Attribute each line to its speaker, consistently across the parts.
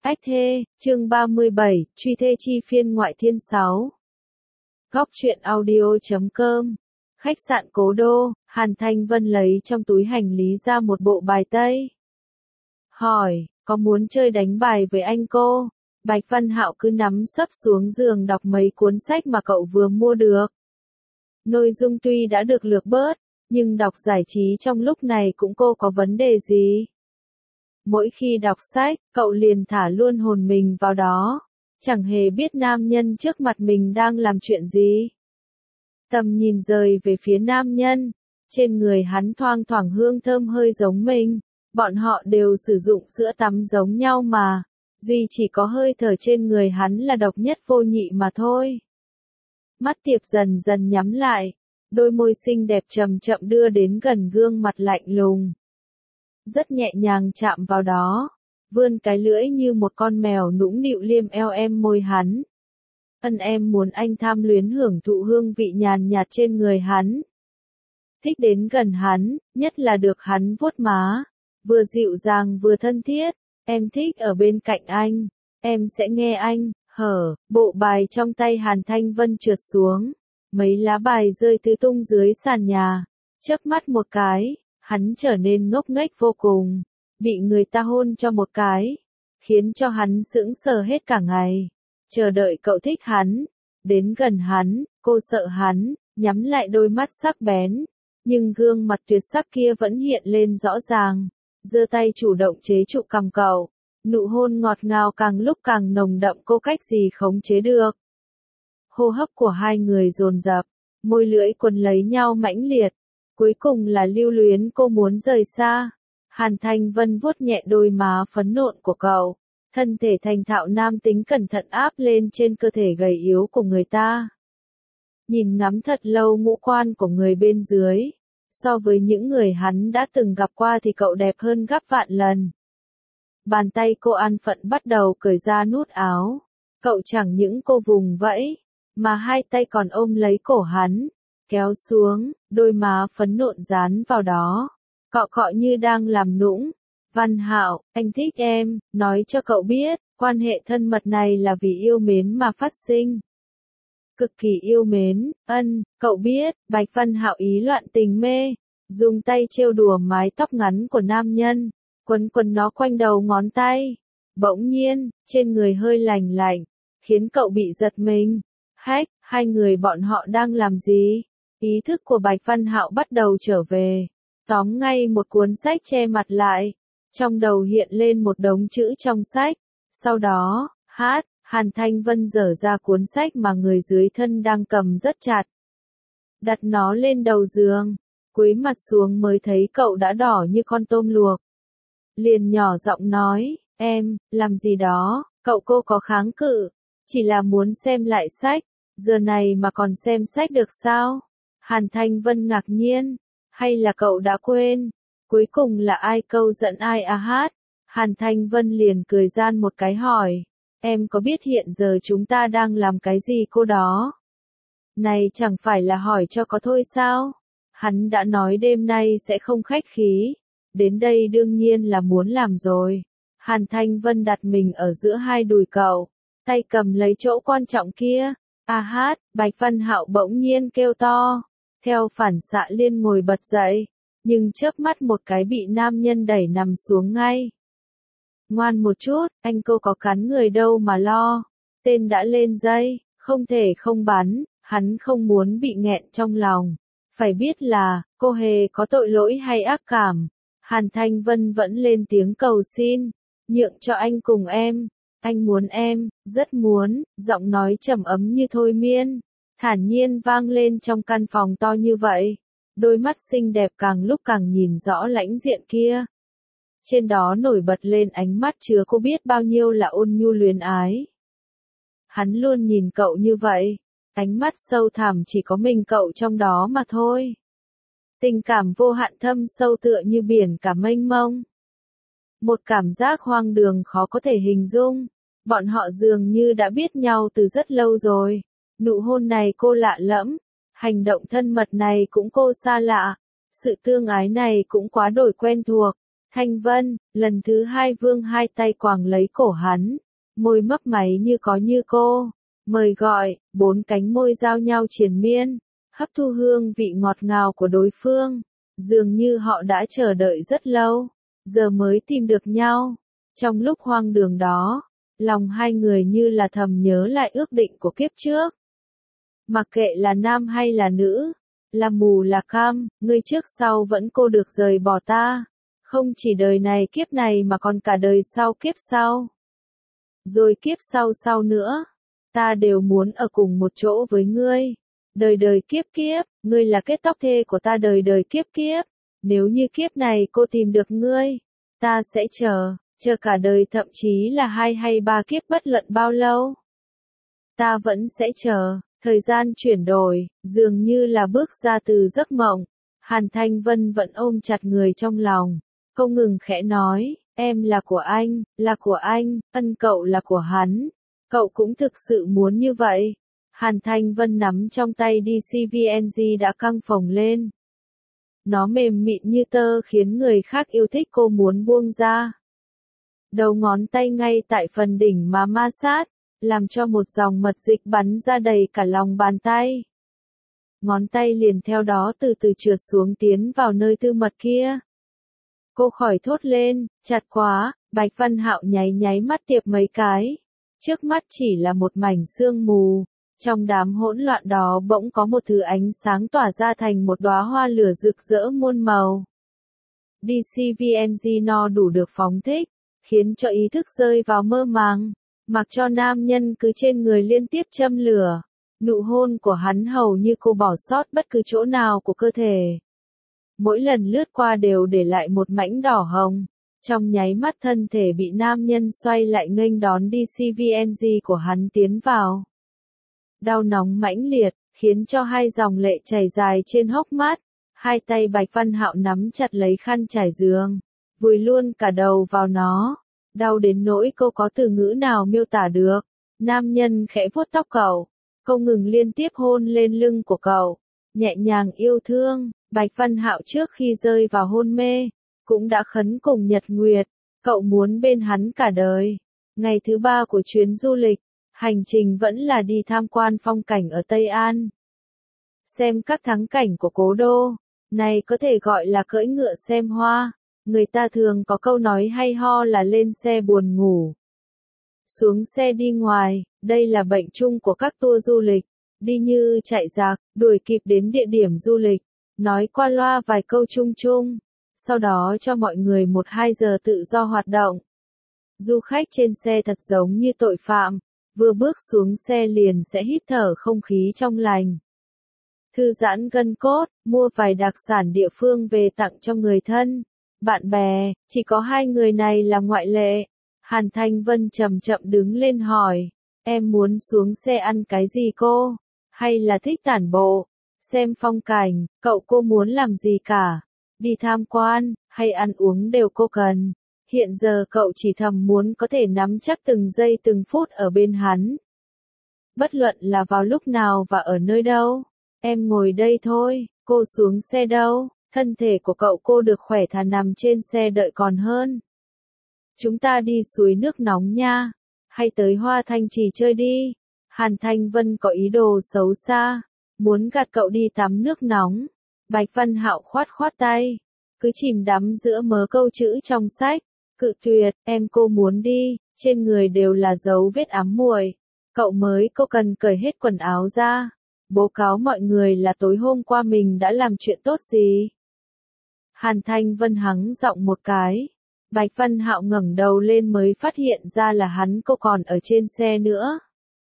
Speaker 1: Ách thê, chương 37, truy thê chi phiên ngoại thiên 6. Góc truyện audio.com. Khách sạn Cố Đô, Hàn Thanh Vân lấy trong túi hành lý ra một bộ bài tây. Hỏi, có muốn chơi đánh bài với anh cô? Bạch Văn Hạo cứ nắm sấp xuống giường đọc mấy cuốn sách mà cậu vừa mua được. Nội dung tuy đã được lược bớt, nhưng đọc giải trí trong lúc này cũng cô có vấn đề gì? Mỗi khi đọc sách, cậu liền thả luôn hồn mình vào đó, chẳng hề biết nam nhân trước mặt mình đang làm chuyện gì. Tầm nhìn rời về phía nam nhân, trên người hắn thoang thoảng hương thơm hơi giống mình, bọn họ đều sử dụng sữa tắm giống nhau mà, duy chỉ có hơi thở trên người hắn là độc nhất vô nhị mà thôi. Mắt Tiệp dần dần nhắm lại, đôi môi xinh đẹp chậm chậm đưa đến gần gương mặt lạnh lùng. Rất nhẹ nhàng chạm vào đó, vươn cái lưỡi như một con mèo nũng nịu liêm eo em môi hắn. Em muốn anh tham luyến hưởng thụ hương vị nhàn nhạt trên người hắn. Thích đến gần hắn, nhất là được hắn vuốt má, vừa dịu dàng vừa thân thiết, em thích ở bên cạnh anh, em sẽ nghe anh, bộ bài trong tay Hàn Thanh Vân trượt xuống, mấy lá bài rơi tứ tung dưới sàn nhà, chớp mắt một cái. Hắn trở nên ngốc nghếch vô cùng, bị người ta hôn cho một cái, khiến cho hắn sững sờ hết cả ngày, chờ đợi cậu thích hắn, đến gần hắn, cô sợ hắn, nhắm lại đôi mắt sắc bén, nhưng gương mặt tuyệt sắc kia vẫn hiện lên rõ ràng, giơ tay chủ động chế trụ cằm cậu, nụ hôn ngọt ngào càng lúc càng nồng đậm cô cách gì khống chế được. Hô hấp của hai người dồn dập, môi lưỡi quấn lấy nhau mãnh liệt. Cuối cùng là lưu luyến cô muốn rời xa. Hàn Thanh Vân vuốt nhẹ đôi má phấn nộn của cậu. Thân thể thành thạo nam tính cẩn thận áp lên trên cơ thể gầy yếu của người ta. Nhìn ngắm thật lâu ngũ quan của người bên dưới. So với những người hắn đã từng gặp qua thì cậu đẹp hơn gấp vạn lần. Bàn tay cô an phận bắt đầu cởi ra nút áo. Cậu chẳng những cô vùng vẫy, mà hai tay còn ôm lấy cổ hắn. Kéo xuống, đôi má phấn nộn dán vào đó, cọ cọ như đang làm nũng. Văn Hạo, anh thích em, nói cho cậu biết, quan hệ thân mật này là vì yêu mến mà phát sinh. Cực kỳ yêu mến, cậu biết, Bạch Văn Hạo ý loạn tình mê, dùng tay trêu đùa mái tóc ngắn của nam nhân, quấn quấn nó quanh đầu ngón tay. Bỗng nhiên, trên người hơi lành lạnh, khiến cậu bị giật mình. Hai người bọn họ đang làm gì? Ý thức của Bạch Văn Hạo bắt đầu trở về, tóm ngay một cuốn sách che mặt lại, trong đầu hiện lên một đống chữ trong sách, sau đó, Hàn Thanh Vân giở ra cuốn sách mà người dưới thân đang cầm rất chặt. Đặt nó lên đầu giường, cúi mặt xuống mới thấy cậu đã đỏ như con tôm luộc. Liền nhỏ giọng nói, em, làm gì đó, cô có kháng cự, chỉ là muốn xem lại sách, giờ này mà còn xem sách được sao? Hàn Thanh Vân ngạc nhiên, hay là cậu đã quên, cuối cùng là ai câu dẫn ai à? Hàn Thanh Vân liền cười gian một cái hỏi, em có biết hiện giờ chúng ta đang làm cái gì cô đó? Này chẳng phải là hỏi cho có thôi sao? Hắn đã nói đêm nay sẽ không khách khí, đến đây đương nhiên là muốn làm rồi. Hàn Thanh Vân đặt mình ở giữa hai đùi cậu, tay cầm lấy chỗ quan trọng kia. Bạch Văn Hạo bỗng nhiên kêu to. Theo phản xạ liền ngồi bật dậy, nhưng chớp mắt một cái bị nam nhân đẩy nằm xuống ngay. Ngoan một chút, anh cô có cắn người đâu mà lo. Tên đã lên dây, không thể không bắn, hắn không muốn bị nghẹn trong lòng. Phải biết là, cô hề có tội lỗi hay ác cảm. Hàn Thanh Vân vẫn lên tiếng cầu xin, nhượng cho anh cùng em. Anh muốn em, rất muốn, giọng nói trầm ấm như thôi miên. Thản nhiên vang lên trong căn phòng to như vậy, đôi mắt xinh đẹp càng lúc càng nhìn rõ lãnh diện kia. Trên đó nổi bật lên ánh mắt chứa cô biết bao nhiêu là ôn nhu luyến ái. Hắn luôn nhìn cậu như vậy, ánh mắt sâu thẳm chỉ có mình cậu trong đó mà thôi. Tình cảm vô hạn thâm sâu tựa như biển cả mênh mông. Một cảm giác hoang đường khó có thể hình dung, bọn họ dường như đã biết nhau từ rất lâu rồi. Nụ hôn này cô lạ lẫm, hành động thân mật này cũng cô xa lạ, sự tương ái này cũng quá đổi quen thuộc, Thanh Vân, lần thứ hai Vương hai tay quàng lấy cổ hắn, môi mấp máy như có như cô, mời gọi, bốn cánh môi giao nhau triền miên, hấp thu hương vị ngọt ngào của đối phương, dường như họ đã chờ đợi rất lâu, giờ mới tìm được nhau. Trong lúc hoang đường đó, lòng hai người như là thầm nhớ lại ước định của kiếp trước. Mặc kệ là nam hay là nữ, là mù là câm, ngươi trước sau vẫn cô được rời bỏ ta. Không chỉ đời này kiếp này mà còn cả đời sau kiếp sau. Rồi kiếp sau sau nữa, ta đều muốn ở cùng một chỗ với ngươi. Đời đời kiếp kiếp, ngươi là kết tóc thê của ta đời đời kiếp kiếp. Nếu như kiếp này cô tìm được ngươi, ta sẽ chờ cả đời, thậm chí là 2 hay 3 kiếp, bất luận bao lâu. Ta vẫn sẽ chờ. Thời gian chuyển đổi, dường như là bước ra từ giấc mộng. Hàn Thanh Vân vẫn ôm chặt người trong lòng, không ngừng khẽ nói, em là của anh, ân cậu là của hắn. Cậu cũng thực sự muốn như vậy. Hàn Thanh Vân nắm trong tay DCVNG đã căng phồng lên. Nó mềm mịn như tơ khiến người khác yêu thích cô muốn buông ra. Đầu ngón tay ngay tại phần đỉnh mà ma sát, làm cho một dòng mật dịch bắn ra đầy cả lòng bàn tay. Ngón tay liền theo đó từ từ trượt xuống tiến vào nơi tư mật kia. Cô khỏi thốt lên, chặt quá, Bạch Văn Hạo nháy mắt tiệp mấy cái. Trước mắt chỉ là một mảnh sương mù. Trong đám hỗn loạn đó bỗng có một thứ ánh sáng tỏa ra thành một đóa hoa lửa rực rỡ muôn màu. DCVNG no đủ được phóng thích, khiến cho ý thức rơi vào mơ màng, mặc cho nam nhân cứ trên người liên tiếp châm lửa. Nụ hôn của hắn hầu như cô bỏ sót bất cứ chỗ nào của cơ thể. Mỗi lần lướt qua đều để lại một mảnh đỏ hồng. Trong nháy mắt thân thể bị nam nhân xoay lại nghênh đón DCVNG của hắn tiến vào. Đau nóng mãnh liệt, khiến cho hai dòng lệ chảy dài trên hốc mắt. Hai tay Bạch Văn Hạo nắm chặt lấy khăn trải giường, vùi luôn cả đầu vào nó. Đau đến nỗi cô có từ ngữ nào miêu tả được. Nam nhân khẽ vuốt tóc cậu, không ngừng liên tiếp hôn lên lưng của cậu, nhẹ nhàng yêu thương. Bạch Văn Hạo trước khi rơi vào hôn mê, cũng đã khấn cùng Nhật Nguyệt, cậu muốn bên hắn cả đời. Ngày thứ 3 của chuyến du lịch, hành trình vẫn là đi tham quan phong cảnh ở Tây An. Xem các thắng cảnh của cố đô, này có thể gọi là cưỡi ngựa xem hoa. Người ta thường có câu nói hay ho là lên xe buồn ngủ, xuống xe đi ngoài, đây là bệnh chung của các tour du lịch. Đi như chạy giặc, đuổi kịp đến địa điểm du lịch, nói qua loa vài câu chung chung, sau đó cho mọi người 1-2 giờ tự do hoạt động. Du khách trên xe thật giống như tội phạm, vừa bước xuống xe liền sẽ hít thở không khí trong lành. Thư giãn gân cốt, mua vài đặc sản địa phương về tặng cho người thân, bạn bè, chỉ có 2 người này là ngoại lệ. Hàn Thanh Vân chậm chậm đứng lên hỏi, em muốn xuống xe ăn cái gì cô? Hay là thích tản bộ, xem phong cảnh, cô muốn làm gì cả? Đi tham quan, hay ăn uống đều cô cần. Hiện giờ cậu chỉ thầm muốn có thể nắm chắc từng giây từng phút ở bên hắn. Bất luận là vào lúc nào và ở nơi đâu. Em ngồi đây thôi, cô xuống xe đâu, thân thể của cô được khỏe thà nằm trên xe đợi còn hơn. Chúng ta đi suối nước nóng nha, hay tới Hoa Thanh Trì chơi đi. Hàn Thanh Vân có ý đồ xấu xa, muốn gạt cậu đi tắm nước nóng. Bạch Văn Hạo khoát tay, cứ chìm đắm giữa mớ câu chữ trong sách, cự tuyệt, cô muốn đi, trên người đều là dấu vết ám muội. Cô cần cởi hết quần áo ra, báo cáo mọi người là tối hôm qua mình đã làm chuyện tốt gì. Hàn Thanh Vân hắng giọng một cái. Bạch Văn Hạo ngẩng đầu lên mới phát hiện ra là cô còn ở trên xe nữa.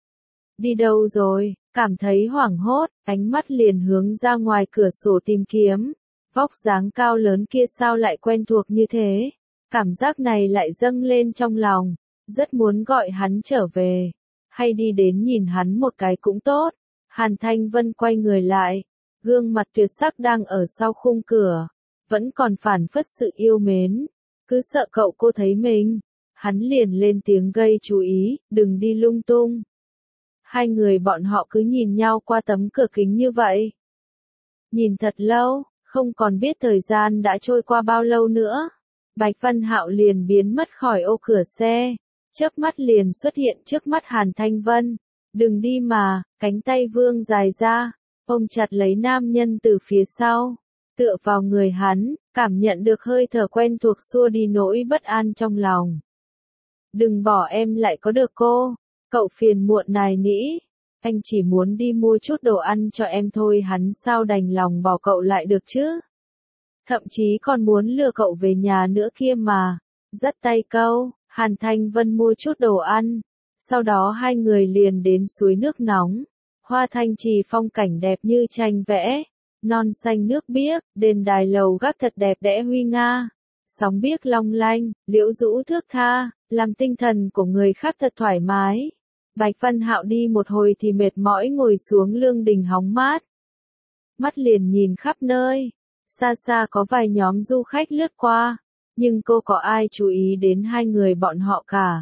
Speaker 1: Đi đâu rồi? Cảm thấy hoảng hốt, ánh mắt liền hướng ra ngoài cửa sổ tìm kiếm. Vóc dáng cao lớn kia sao lại quen thuộc như thế? Cảm giác này lại dâng lên trong lòng, rất muốn gọi hắn trở về, hay đi đến nhìn hắn một cái cũng tốt. Hàn Thanh Vân quay người lại, gương mặt tuyệt sắc đang ở sau khung cửa, vẫn còn phảng phất sự yêu mến, cứ sợ cô thấy mình. Hắn liền lên tiếng gây chú ý, đừng đi lung tung. Hai người bọn họ cứ nhìn nhau qua tấm cửa kính như vậy. Nhìn thật lâu, không còn biết thời gian đã trôi qua bao lâu nữa. Bạch Văn Hạo liền biến mất khỏi ô cửa xe, chớp mắt liền xuất hiện trước mắt Hàn Thanh Vân. Đừng đi mà, cánh tay vương dài ra, ôm chặt lấy nam nhân từ phía sau, tựa vào người hắn, cảm nhận được hơi thở quen thuộc xua đi nỗi bất an trong lòng. Đừng bỏ em lại có được cô, cậu phiền muộn nài nỉ, anh chỉ muốn đi mua chút đồ ăn cho em thôi, hắn sao đành lòng bỏ cậu lại được chứ. Thậm chí còn muốn lừa cậu về nhà nữa kia mà. Dắt tay câu, Hàn Thanh Vân mua chút đồ ăn. Sau đó hai người liền đến suối nước nóng. Hoa Thanh Trì phong cảnh đẹp như tranh vẽ. Non xanh nước biếc, đền đài lầu gác thật đẹp đẽ huy nga. Sóng biếc long lanh, liễu rũ thước tha, làm tinh thần của người khác thật thoải mái. Bạch Văn Hạo đi một hồi thì mệt mỏi ngồi xuống lương đình hóng mát. Mắt liền nhìn khắp nơi. Xa xa có vài nhóm du khách lướt qua, nhưng cô có ai chú ý đến hai người bọn họ cả.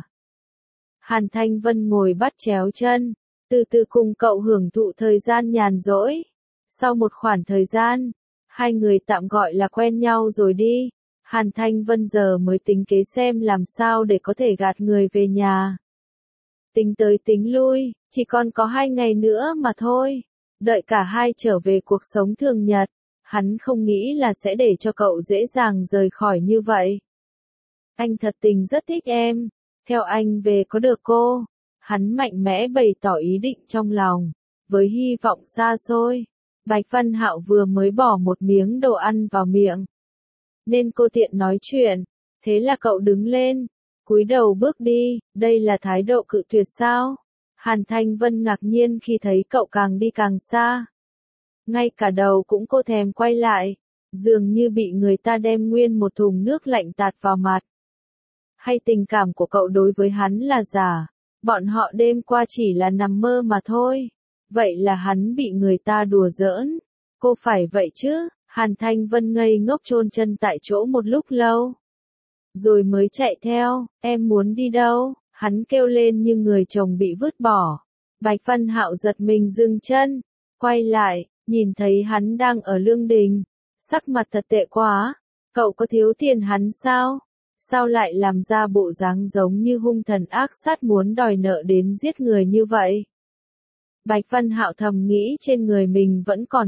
Speaker 1: Hàn Thanh Vân ngồi bắt chéo chân, từ từ cùng cậu hưởng thụ thời gian nhàn rỗi. Sau một khoảng thời gian, hai người tạm gọi là quen nhau rồi đi. Hàn Thanh Vân giờ mới tính kế xem làm sao để có thể gạt người về nhà. Tính tới tính lui, chỉ còn có 2 ngày nữa mà thôi. Đợi cả hai trở về cuộc sống thường nhật. Hắn không nghĩ là sẽ để cho cậu dễ dàng rời khỏi như vậy. Anh thật tình rất thích em. Theo anh về có được cô. Hắn mạnh mẽ bày tỏ ý định trong lòng. Với hy vọng xa xôi. Bạch Văn Hạo vừa mới bỏ một miếng đồ ăn vào miệng. Nên cô tiện nói chuyện. Thế là cậu đứng lên. Cúi đầu bước đi. Đây là thái độ cự tuyệt sao? Hàn Thanh Vân ngạc nhiên khi thấy cậu càng đi càng xa. Ngay cả đầu cũng cô thèm quay lại, dường như bị người ta đem nguyên một thùng nước lạnh tạt vào mặt. Hay tình cảm của cậu đối với hắn là giả, bọn họ đêm qua chỉ là nằm mơ mà thôi. Vậy là hắn bị người ta đùa giỡn. Cô phải vậy chứ? Hàn Thanh Vân ngây ngốc chôn chân tại chỗ một lúc lâu. Rồi mới chạy theo, em muốn đi đâu? Hắn kêu lên như người chồng bị vứt bỏ. Bạch Văn Hạo giật mình dừng chân, quay lại. Nhìn thấy hắn đang ở lương đình, sắc mặt thật tệ quá, cậu có thiếu tiền hắn sao? Sao lại làm ra bộ dáng giống như hung thần ác sát muốn đòi nợ đến giết người như vậy? Bạch Văn Hạo thầm nghĩ trên người mình vẫn còn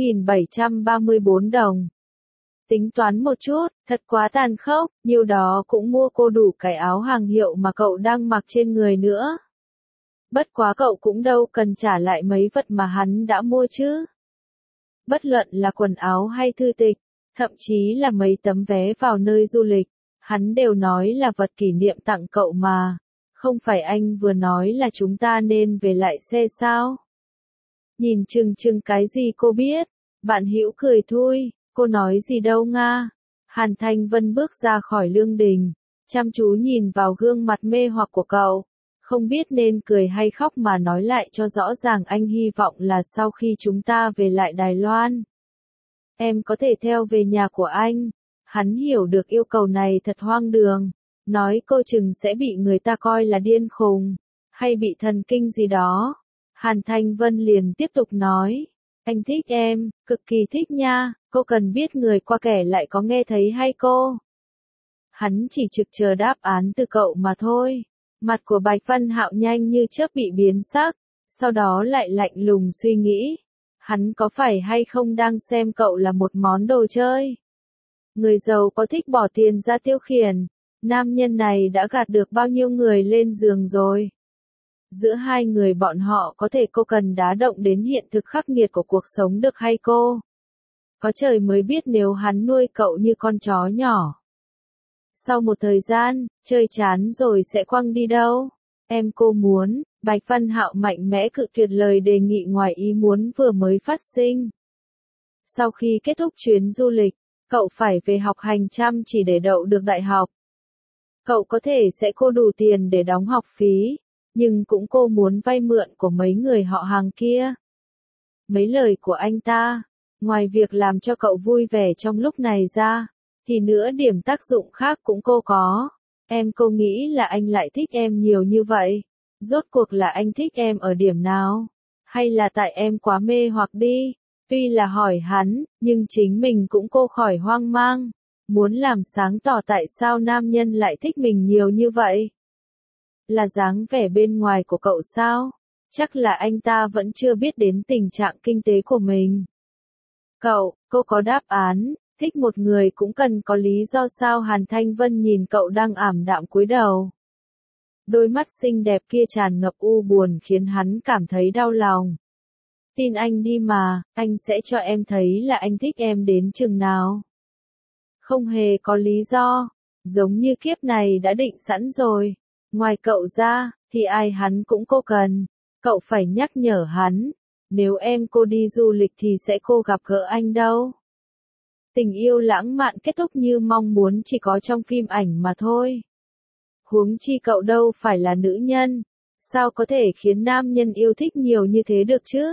Speaker 1: 6.734 đồng. Tính toán một chút, thật quá tàn khốc, nhiều đó cũng mua cô đủ cái áo hàng hiệu mà cậu đang mặc trên người nữa. Bất quá cậu cũng đâu cần trả lại mấy vật mà hắn đã mua chứ. Bất luận là quần áo hay thư tịch, thậm chí là mấy tấm vé vào nơi du lịch, hắn đều nói là vật kỷ niệm tặng cậu mà. Không phải anh vừa nói là chúng ta nên về lại xe sao? Nhìn chừng chừng cái gì cô biết? Bạn Hữu cười thui, cô nói gì đâu nga? Hàn Thanh Vân bước ra khỏi lương đình, chăm chú nhìn vào gương mặt mê hoặc của cậu. Không biết nên cười hay khóc mà nói lại cho rõ ràng, anh hy vọng là sau khi chúng ta về lại Đài Loan, em có thể theo về nhà của anh. Hắn hiểu được yêu cầu này thật hoang đường, nói cô chừng sẽ bị người ta coi là điên khùng, hay bị thần kinh gì đó. Hàn Thanh Vân liền tiếp tục nói, anh thích em, cực kỳ thích nha, cô cần biết người qua kể lại có nghe thấy hay cô? Hắn chỉ trực chờ đáp án từ cậu mà thôi. Mặt của Bạch Văn Hạo nhanh như chớp bị biến sắc, sau đó lại lạnh lùng suy nghĩ. Hắn có phải hay không đang xem cậu là một món đồ chơi? Người giàu có thích bỏ tiền ra tiêu khiển. Nam nhân này đã gạt được bao nhiêu người lên giường rồi? Giữa hai người bọn họ có thể cô cần đá động đến hiện thực khắc nghiệt của cuộc sống được hay cô? Có trời mới biết nếu hắn nuôi cậu như con chó nhỏ. Sau một thời gian, chơi chán rồi sẽ quăng đi đâu? Em cô muốn, Bạch Văn Hạo mạnh mẽ cự tuyệt lời đề nghị ngoài ý muốn vừa mới phát sinh. Sau khi kết thúc chuyến du lịch, cậu phải về học hành chăm chỉ để đậu được đại học. Cậu có thể sẽ cô đủ tiền để đóng học phí, nhưng cũng cô muốn vay mượn của mấy người họ hàng kia. Mấy lời của anh ta, ngoài việc làm cho cậu vui vẻ trong lúc này ra, thì nữa điểm tác dụng khác cũng cô có. Em cô nghĩ là anh lại thích em nhiều như vậy. Rốt cuộc là anh thích em ở điểm nào? Hay là tại em quá mê hoặc đi? Tuy là hỏi hắn, nhưng chính mình cũng cô khỏi hoang mang. muốn làm sáng tỏ tại sao nam nhân lại thích mình nhiều như vậy. Là dáng vẻ bên ngoài của cậu sao? Chắc là anh ta vẫn chưa biết đến tình trạng kinh tế của mình. Cô có đáp án, thích một người cũng cần có lý do sao? Hàn Thanh Vân nhìn cậu đang ảm đạm cúi đầu. Đôi mắt xinh đẹp kia tràn ngập u buồn khiến hắn cảm thấy đau lòng. Tin anh đi mà, anh sẽ cho em thấy là anh thích em đến chừng nào. Không hề có lý do, giống như kiếp này đã định sẵn rồi. Ngoài cậu ra, thì ai hắn cũng cô cần. Cậu phải nhắc nhở hắn, nếu cô đi du lịch thì sẽ gặp gỡ anh đâu. Tình yêu lãng mạn kết thúc như mong muốn chỉ có trong phim ảnh mà thôi. Huống chi cậu đâu phải là nữ nhân, sao có thể khiến nam nhân yêu thích nhiều như thế được chứ?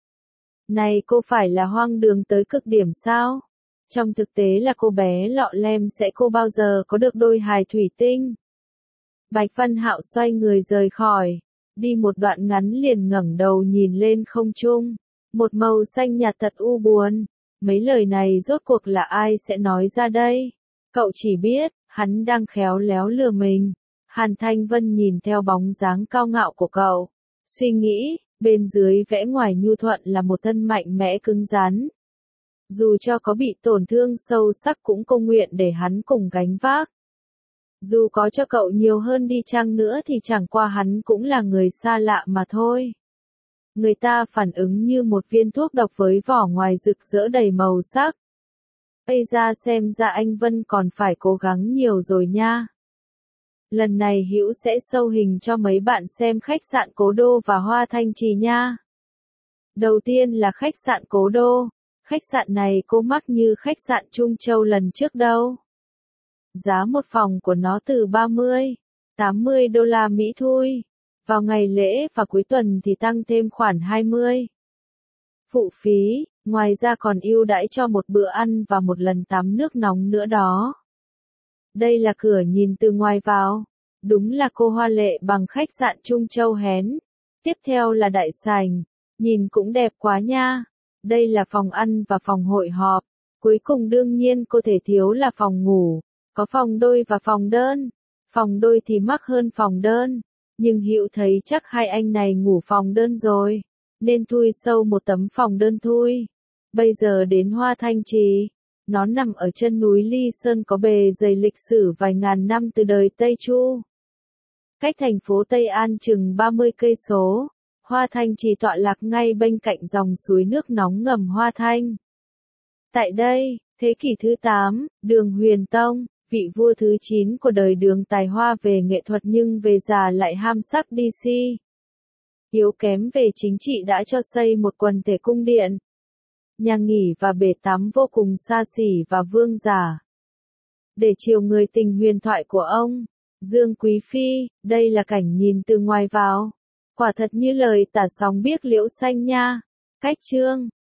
Speaker 1: Này cô phải là hoang đường tới cực điểm sao? Trong thực tế là cô bé lọ lem sẽ bao giờ có được đôi hài thủy tinh. Bạch Văn Hạo xoay người rời khỏi, đi một đoạn ngắn liền ngẩng đầu nhìn lên không trung, một màu xanh nhạt thật u buồn. Mấy lời này rốt cuộc là ai sẽ nói ra đây? Cậu chỉ biết, hắn đang khéo léo lừa mình. Hàn Thanh Vân nhìn theo bóng dáng cao ngạo của cậu, suy nghĩ, bên dưới vẻ ngoài nhu thuận là một thân mạnh mẽ cứng rắn. Dù cho có bị tổn thương sâu sắc cũng cầu nguyện để hắn cùng gánh vác. Dù có cho cậu nhiều hơn đi chăng nữa thì chẳng qua hắn cũng là người xa lạ mà thôi. Người ta phản ứng như một viên thuốc độc với vỏ ngoài rực rỡ đầy màu sắc. Bây ra xem ra anh Vân còn phải cố gắng nhiều rồi nha. Lần này Hữu sẽ show hình cho mấy bạn xem khách sạn Cố Đô và Hoa Thanh Trì nha. Đầu tiên là khách sạn Cố Đô. Khách sạn này cô mắc như khách sạn Trung Châu lần trước đâu. Giá một phòng của nó từ 30-80 đô la Mỹ thôi. Vào ngày lễ và cuối tuần thì tăng thêm khoản 20. Phụ phí, ngoài ra còn ưu đãi cho một bữa ăn và một lần tắm nước nóng nữa đó. Đây là cửa nhìn từ ngoài vào. Đúng là cô hoa lệ bằng khách sạn Trung Châu hén. Tiếp theo là đại sảnh. Nhìn cũng đẹp quá nha. Đây là phòng ăn và phòng hội họp. Cuối cùng đương nhiên cô thể thiếu là phòng ngủ. Có phòng đôi và phòng đơn. Phòng đôi thì mắc hơn phòng đơn. Nhưng Hữu thấy chắc hai anh này ngủ phòng đơn rồi. Nên thui sâu một tấm phòng đơn thui. Bây giờ đến Hoa Thanh Trì. Nó nằm ở chân núi Ly Sơn có bề dày lịch sử vài ngàn năm từ đời Tây Chu. Cách thành phố Tây An chừng 30 cây số. Hoa Thanh Trì tọa lạc ngay bên cạnh dòng suối nước nóng ngầm Hoa Thanh. Tại đây, thế kỷ thứ 8, Đường Huyền Tông, vị vua thứ 9 của đời Đường tài hoa về nghệ thuật nhưng về già lại ham sắc đi si. Yếu kém về chính trị đã cho xây một quần thể cung điện. Nhà nghỉ và bể tắm vô cùng xa xỉ và vương giả. Để chiều người tình huyền thoại của ông, Dương Quý Phi, đây là cảnh nhìn từ ngoài vào. Quả thật như lời tả sóng biếc liễu xanh nha. Cách chương